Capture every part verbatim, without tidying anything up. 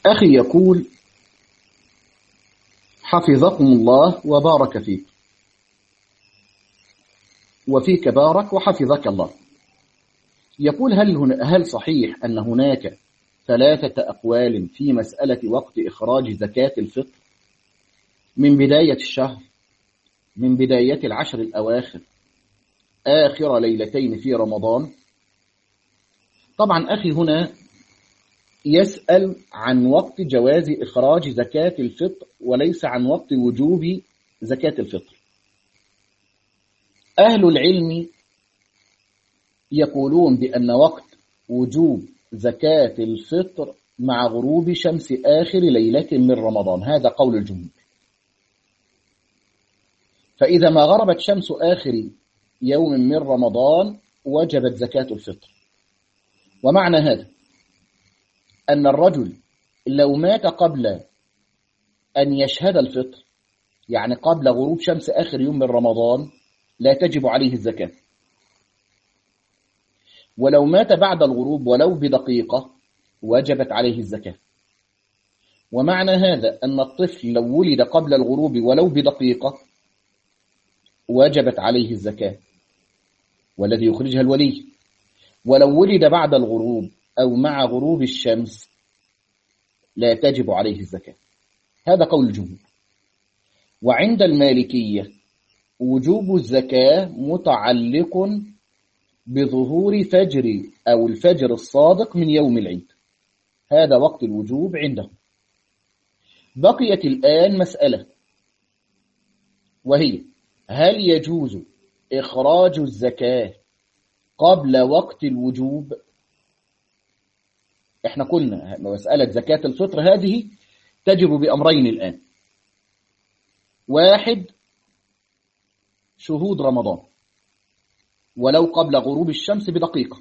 أخي يقول: حفظكم الله وبارك فيك، وفيك بارك وحفظك الله. يقول: هل هن هل صحيح أن هناك ثلاثة أقوال في مسألة وقت إخراج زكاة الفطر من بداية الشهر، من بداية العشر الأواخر، آخر ليلتين في رمضان؟ طبعا أخي هنا يسأل عن وقت جواز إخراج زكاة الفطر وليس عن وقت وجوب زكاة الفطر. أهل العلم يقولون بأن وقت وجوب زكاة الفطر مع غروب شمس آخر ليلة من رمضان، هذا قول الجمهور. فإذا ما غربت شمس آخر يوم من رمضان وجبت زكاة الفطر. ومعنى هذا أن الرجل لو مات قبل أن يشهد الفطر، يعني قبل غروب شمس آخر يوم من رمضان، لا تجب عليه الزكاة. ولو مات بعد الغروب ولو بدقيقة وجبت عليه الزكاة. ومعنى هذا أن الطفل لو ولد قبل الغروب ولو بدقيقة وجبت عليه الزكاة، والذي يخرجها الولي. ولو ولد بعد الغروب أو مع غروب الشمس لا تجب عليه الزكاة. هذا قول الجمهور. وعند المالكية وجوب الزكاة متعلق بظهور فجر أو الفجر الصادق من يوم العيد، هذا وقت الوجوب عندهم. بقيت الآن مسألة، وهي: هل يجوز إخراج الزكاة قبل وقت الوجوب؟ احنا قلنا مسألة زكاة الفطر هذه تجب بأمرين الآن: واحد، شهود رمضان ولو قبل غروب الشمس بدقيقة.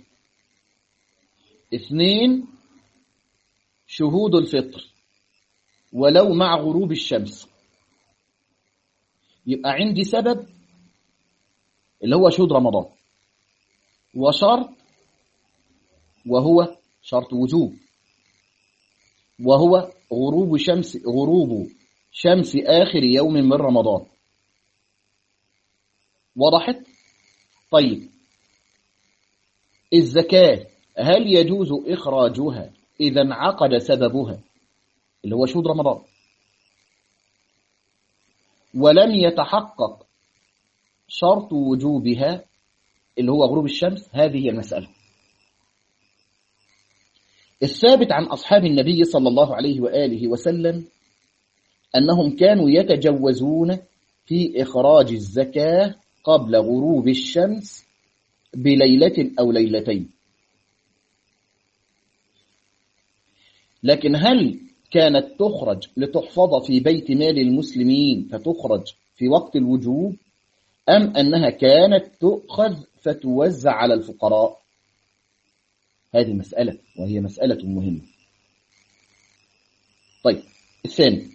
اثنين، شهود الفطر ولو مع غروب الشمس. يبقى عندي سبب اللي هو شهود رمضان، وشرط وهو شرط وجوب، وهو غروب شمس غروب شمس آخر يوم من رمضان. وضحت؟ طيب، الزكاة هل يجوز إخراجها إذا انعقد سببها اللي هو شهود رمضان ولم يتحقق شرط وجوبها اللي هو غروب الشمس؟ هذه هي المسألة. الثابت عن أصحاب النبي صلى الله عليه وآله وسلم أنهم كانوا يتجوزون في إخراج الزكاة قبل غروب الشمس بليلة أو ليلتين. لكن هل كانت تخرج لتحفظ في بيت مال المسلمين فتخرج في وقت الوجوب، أم أنها كانت تؤخذ فتوزع على الفقراء؟ هذه مسألة، وهي مسألة مهمة. طيب، الثاني: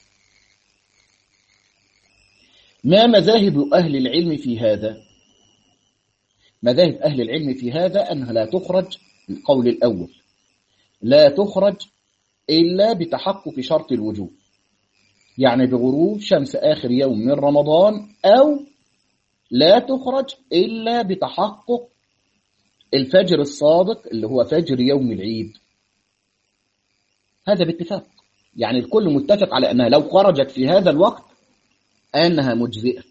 ما مذاهب أهل العلم في هذا؟ مذاهب أهل العلم في هذا أنها لا تخرج، القول الأول، لا تخرج إلا بتحقق شرط الوجوب، يعني بغروب شمس آخر يوم من رمضان، أو لا تخرج إلا بتحقق الفجر الصادق اللي هو فجر يوم العيد. هذا باتفاق، يعني الكل متفق على أنها لو خرجت في هذا الوقت أنها مجزئة.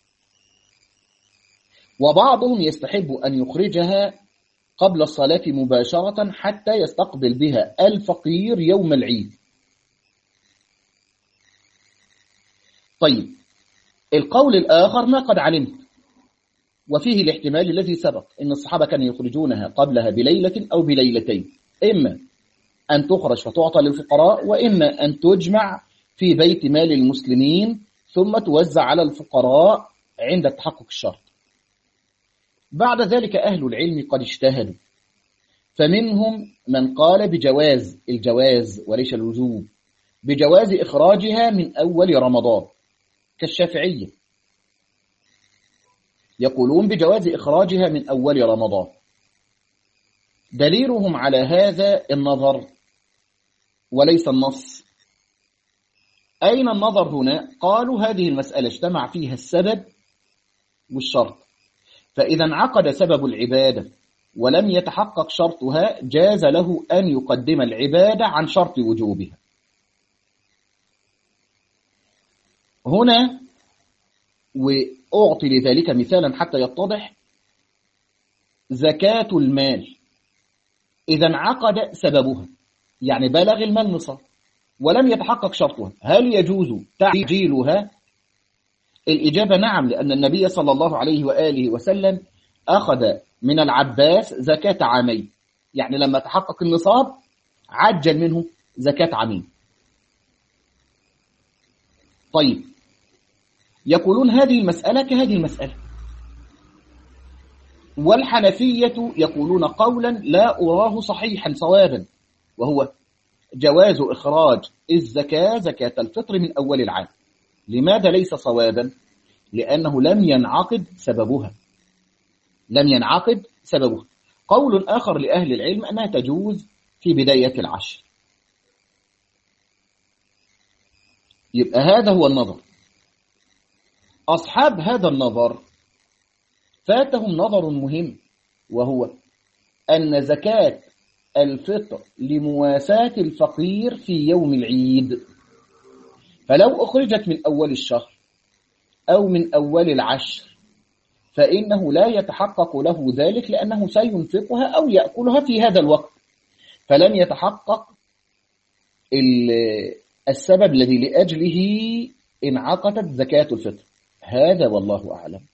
وبعضهم يستحب أن يخرجها قبل الصلاة مباشرة حتى يستقبل بها الفقير يوم العيد. طيب، القول الآخر ما قد علمت، وفيه الاحتمال الذي سبق، إن الصحابة كانوا يخرجونها قبلها بليلة أو بليلتين، إما أن تخرج فتعطى للفقراء، وإما أن تجمع في بيت مال المسلمين ثم توزع على الفقراء عند تحقق الشرط. بعد ذلك أهل العلم قد اجتهدوا، فمنهم من قال بجواز الجواز وليس الوجوب، بجواز إخراجها من أول رمضان، كالشافعية يقولون بجواز إخراجها من أول رمضان. دليلهم على هذا النظر وليس النص. أين النظر هنا؟ قالوا هذه المسألة اجتمع فيها السبب والشرط، فإذا انعقد سبب العبادة ولم يتحقق شرطها جاز له أن يقدم العبادة عن شرط وجوبها. هنا وأعطي لذلك مثالا حتى يتضح: زكاة المال إذا انعقد سببها، يعني بلغ المال نصاب ولم يتحقق شرطها، هل يجوز تعجيلها؟ الإجابة نعم، لأن النبي صلى الله عليه وآله وسلم أخذ من العباس زكاة عامين، يعني لما تحقق النصاب عجل منه زكاة عامين. طيب، يقولون هذه المسألة كهذه المسألة، والحنفية يقولون قولا لا أراه صحيحا صوابا، وهو جواز إخراج الزكاة زكاة الفطر من أول العام. لماذا ليس صوابا؟ لأنه لم ينعقد سببها، لم ينعقد سببها. قول آخر لأهل العلم أنها تجوز في بداية العشر. يبقى هذا هو النظر. أصحاب هذا النظر فاتهم نظر مهم، وهو أن زكاة الفطر لمواساة الفقير في يوم العيد، فلو أخرجت من أول الشهر أو من أول العشر فإنه لا يتحقق له ذلك، لأنه سينفقها أو يأكلها في هذا الوقت، فلن يتحقق السبب الذي لأجله انعقدت زكاة الفطر. هذا والله أعلم.